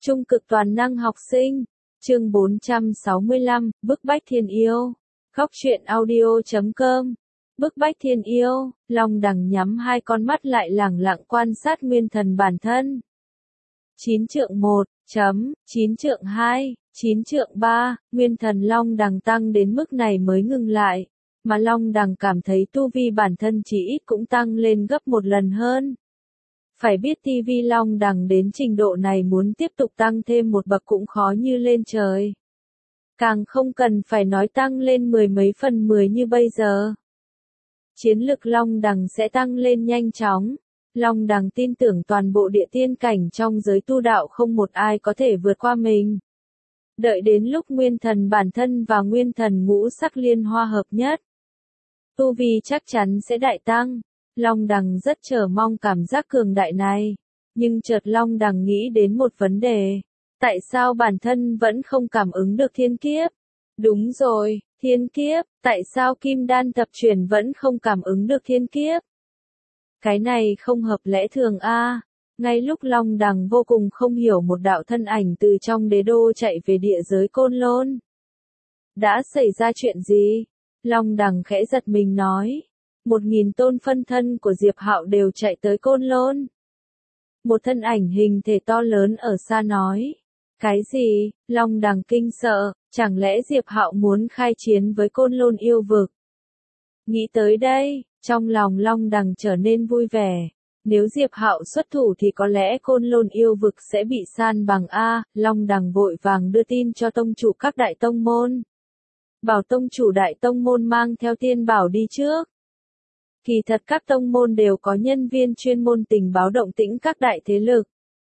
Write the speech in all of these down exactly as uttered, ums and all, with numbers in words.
Trung cực toàn năng học sinh. Chương bốn trăm sáu mươi lăm, bức bách thiên yêu. Góc truyện audio chấm com. Bức bách thiên yêu, Long Đằng nhắm hai con mắt lại lẳng lặng quan sát nguyên thần bản thân. Chín trượng một, chấm, chín trượng hai, chín trượng ba, nguyên thần Long Đằng tăng đến mức này mới ngừng lại, mà Long Đằng cảm thấy tu vi bản thân chỉ ít cũng tăng lên gấp một lần hơn. Phải biết ti vi Long Đằng đến trình độ này muốn tiếp tục tăng thêm một bậc cũng khó như lên trời. Càng không cần phải nói tăng lên mười mấy phần mười như bây giờ. Chiến lực Long Đằng sẽ tăng lên nhanh chóng. Long Đằng tin tưởng toàn bộ địa tiên cảnh trong giới tu đạo không một ai có thể vượt qua mình. Đợi đến lúc nguyên thần bản thân và nguyên thần ngũ sắc liên hoa hợp nhất, tu vi chắc chắn sẽ đại tăng. Long Đằng rất chờ mong cảm giác cường đại này, nhưng chợt Long Đằng nghĩ đến một vấn đề. Tại sao bản thân vẫn không cảm ứng được thiên kiếp? Đúng rồi, thiên kiếp, tại sao kim đan tập truyền vẫn không cảm ứng được thiên kiếp? Cái này không hợp lẽ thường a. À. Ngay lúc Long Đằng vô cùng không hiểu, một đạo thân ảnh từ trong đế đô chạy về địa giới Côn Lôn. Đã xảy ra chuyện gì? Long Đằng khẽ giật mình nói. Một nghìn tôn phân thân của Diệp Hạo đều chạy tới Côn Lôn. Một thân ảnh hình thể to lớn ở xa nói. Cái gì? Long Đằng kinh sợ, chẳng lẽ Diệp Hạo muốn khai chiến với Côn Lôn yêu vực? Nghĩ tới đây, trong lòng Long Đằng trở nên vui vẻ. Nếu Diệp Hạo xuất thủ thì có lẽ Côn Lôn yêu vực sẽ bị san bằng a. Long Đằng vội vàng đưa tin cho tông chủ các đại tông môn. Bảo tông chủ đại tông môn mang theo tiên bảo đi trước. Kỳ thật các tông môn đều có nhân viên chuyên môn tình báo động tĩnh các đại thế lực.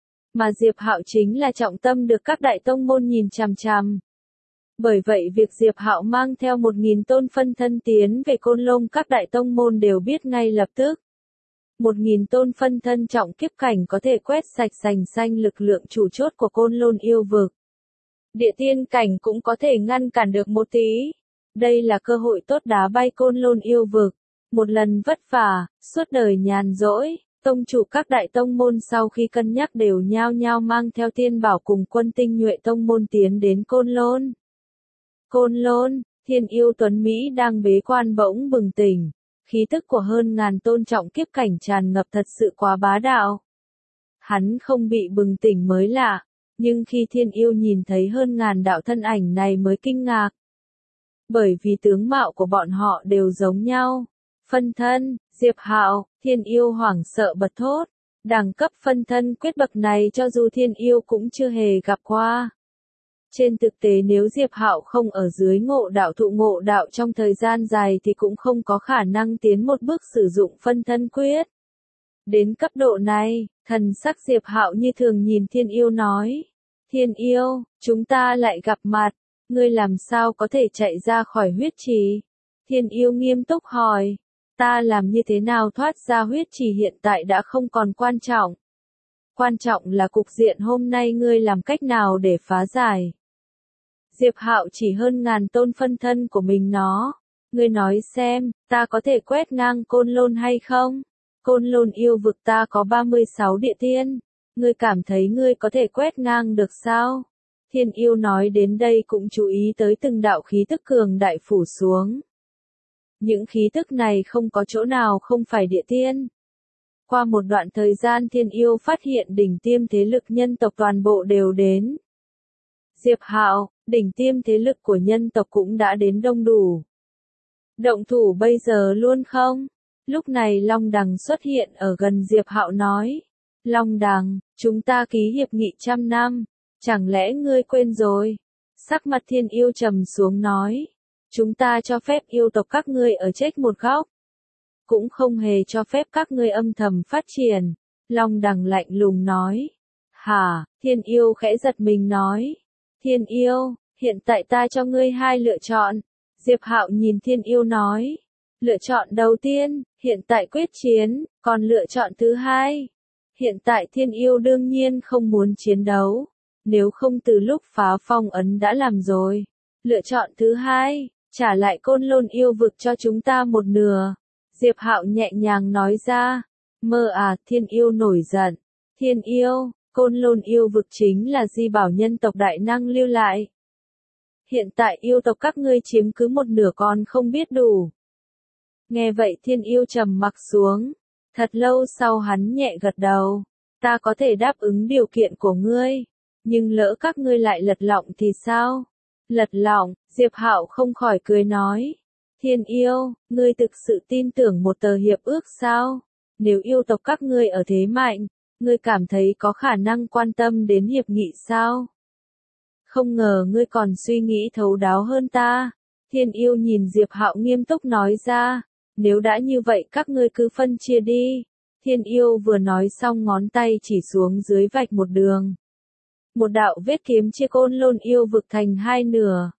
Mà Diệp Hạo chính là trọng tâm được các đại tông môn nhìn chằm chằm. Bởi vậy việc Diệp Hạo mang theo một nghìn tôn phân thân tiến về Côn Lôn các đại tông môn đều biết ngay lập tức. Một nghìn tôn phân thân trọng kiếp cảnh có thể quét sạch sành xanh lực lượng chủ chốt của Côn Lôn yêu vực. Địa tiên cảnh cũng có thể ngăn cản được một tí. Đây là cơ hội tốt đá bay Côn Lôn yêu vực. Một lần vất vả, suốt đời nhàn rỗi, tông chủ các đại tông môn sau khi cân nhắc đều nhao nhao mang theo tiên bảo cùng quân tinh nhuệ tông môn tiến đến Côn Lôn. Côn Lôn, thiên yêu tuấn Mỹ đang bế quan bỗng bừng tỉnh, khí tức của hơn ngàn tôn trọng kiếp cảnh tràn ngập thật sự quá bá đạo. Hắn không bị bừng tỉnh mới lạ, nhưng khi thiên yêu nhìn thấy hơn ngàn đạo thân ảnh này mới kinh ngạc. Bởi vì tướng mạo của bọn họ đều giống nhau. Phân thân, Diệp Hạo, thiên yêu hoảng sợ bật thốt. Đẳng cấp phân thân quyết bậc này cho dù thiên yêu cũng chưa hề gặp qua. Trên thực tế nếu Diệp Hạo không ở dưới ngộ đạo thụ ngộ đạo trong thời gian dài thì cũng không có khả năng tiến một bước sử dụng phân thân quyết. Đến cấp độ này, thần sắc Diệp Hạo như thường nhìn thiên yêu nói. Thiên yêu, chúng ta lại gặp mặt, ngươi làm sao có thể chạy ra khỏi huyết trì? Thiên yêu nghiêm túc hỏi. Ta làm như thế nào thoát ra huyết trì hiện tại đã không còn quan trọng. Quan trọng là cục diện hôm nay ngươi làm cách nào để phá giải. Diệp Hạo chỉ hơn ngàn tôn phân thân của mình nó. Ngươi nói xem, ta có thể quét ngang Côn Lôn hay không? Côn Lôn yêu vực ta có ba mươi sáu địa tiên. Ngươi cảm thấy ngươi có thể quét ngang được sao? Thiên yêu nói đến đây cũng chú ý tới từng đạo khí tức cường đại phủ xuống. Những khí tức này không có chỗ nào không phải địa tiên. Qua một đoạn thời gian thiên yêu phát hiện đỉnh tiêm thế lực nhân tộc toàn bộ đều đến. Diệp Hạo, đỉnh tiêm thế lực của nhân tộc cũng đã đến đông đủ. Động thủ bây giờ luôn không? Lúc này Long Đằng xuất hiện ở gần Diệp Hạo nói. Long Đằng, chúng ta ký hiệp nghị trăm năm, chẳng lẽ ngươi quên rồi? Sắc mặt thiên yêu trầm xuống nói. Chúng ta cho phép yêu tộc các ngươi ở chết một góc. Cũng không hề cho phép các ngươi âm thầm phát triển. Long Đằng lạnh lùng nói. Hả, thiên yêu khẽ giật mình nói. Thiên yêu, hiện tại ta cho ngươi hai lựa chọn. Diệp Hạo nhìn thiên yêu nói. Lựa chọn đầu tiên, hiện tại quyết chiến, còn lựa chọn thứ hai. Hiện tại thiên yêu đương nhiên không muốn chiến đấu. Nếu không từ lúc phá phong ấn đã làm rồi. Lựa chọn thứ hai. Trả lại Côn Lôn yêu vực cho chúng ta một nửa. Diệp Hạo nhẹ nhàng nói ra. Mơ à, thiên yêu nổi giận. Thiên yêu, Côn Lôn yêu vực chính là di bảo nhân tộc đại năng lưu lại. Hiện tại yêu tộc các ngươi chiếm cứ một nửa còn không biết đủ. Nghe vậy thiên yêu trầm mặc xuống. Thật lâu sau hắn nhẹ gật đầu. Ta có thể đáp ứng điều kiện của ngươi. Nhưng lỡ các ngươi lại lật lọng thì sao? Lật lọng, Diệp Hạo không khỏi cười nói. Thiên yêu, ngươi thực sự tin tưởng một tờ hiệp ước sao? Nếu yêu tộc các ngươi ở thế mạnh, ngươi cảm thấy có khả năng quan tâm đến hiệp nghị sao? Không ngờ ngươi còn suy nghĩ thấu đáo hơn ta. Thiên yêu nhìn Diệp Hạo nghiêm túc nói ra. Nếu đã như vậy các ngươi cứ phân chia đi. Thiên yêu vừa nói xong ngón tay chỉ xuống dưới vạch một đường. Một đạo vết kiếm chia Côn Lôn yêu vực thành hai nửa.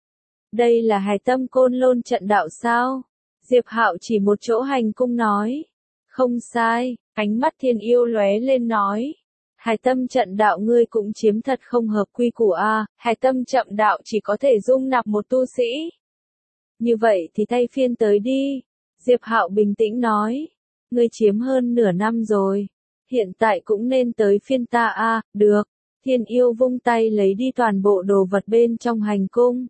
Đây là Hải Tâm Côn Lôn trận đạo sao? Diệp Hạo chỉ một chỗ hành cung nói. Không sai, ánh mắt thiên yêu lóe lên nói. Hải Tâm trận đạo ngươi cũng chiếm thật không hợp quy củ a, à. Hải Tâm trận đạo chỉ có thể dung nạp một tu sĩ. Như vậy thì thay phiên tới đi. Diệp Hạo bình tĩnh nói. Ngươi chiếm hơn nửa năm rồi. Hiện tại cũng nên tới phiên ta a, à. Được. Thiên yêu vung tay lấy đi toàn bộ đồ vật bên trong hành cung.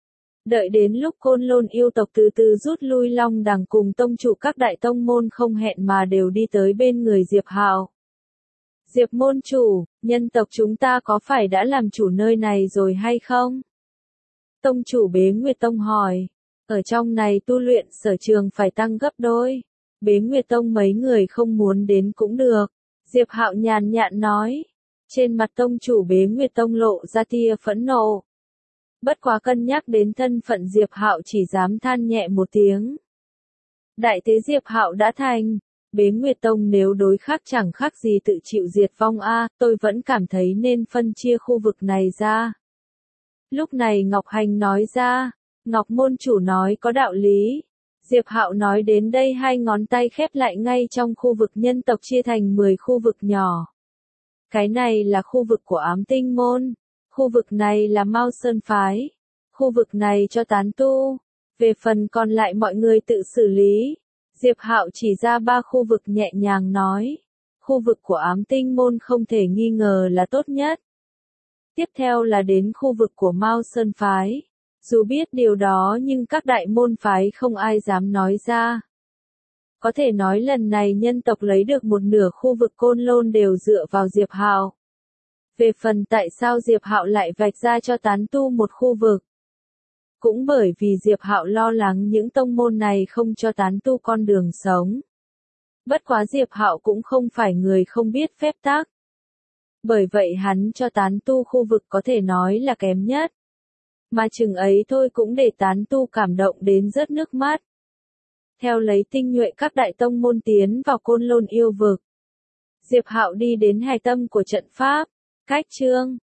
Đợi đến lúc Côn Lôn yêu tộc từ từ rút lui, Long Đằng cùng tông chủ các đại tông môn không hẹn mà đều đi tới bên người Diệp Hạo. Diệp môn chủ, nhân tộc chúng ta có phải đã làm chủ nơi này rồi hay không? Tông chủ Bế Nguyệt Tông hỏi. Ở trong này tu luyện sở trường phải tăng gấp đôi. Bế Nguyệt Tông mấy người không muốn đến cũng được. Diệp Hạo nhàn nhạt nói. Trên mặt tông chủ Bế Nguyệt Tông lộ ra tia phẫn nộ. Bất quá cân nhắc đến thân phận Diệp Hạo chỉ dám than nhẹ một tiếng. Đại thế Diệp Hạo đã thành. Bế Nguyệt Tông nếu đối khác chẳng khác gì tự chịu diệt vong a, tôi vẫn cảm thấy nên phân chia khu vực này ra. Lúc này Ngọc Hành nói ra. Ngọc môn chủ nói có đạo lý. Diệp Hạo nói đến đây hai ngón tay khép lại ngay trong khu vực nhân tộc chia thành mười khu vực nhỏ. Cái này là khu vực của Ám Tinh môn. Khu vực này là Mao Sơn phái. Khu vực này cho tán tu. Về phần còn lại mọi người tự xử lý. Diệp Hạo chỉ ra ba khu vực nhẹ nhàng nói. Khu vực của Ám Tinh môn không thể nghi ngờ là tốt nhất. Tiếp theo là đến khu vực của Mao Sơn phái. Dù biết điều đó nhưng các đại môn phái không ai dám nói ra. Có thể nói lần này nhân tộc lấy được một nửa khu vực Côn Lôn đều dựa vào Diệp Hạo. Về phần tại sao Diệp Hạo lại vạch ra cho tán tu một khu vực. Cũng bởi vì Diệp Hạo lo lắng những tông môn này không cho tán tu con đường sống. Bất quá Diệp Hạo cũng không phải người không biết phép tắc. Bởi vậy hắn cho tán tu khu vực có thể nói là kém nhất. Mà chừng ấy thôi cũng để tán tu cảm động đến rớt nước mắt. Theo lấy tinh nhuệ các đại tông môn tiến vào Côn Lôn yêu vực. Diệp Hạo đi đến hải tâm của trận pháp. Cách chương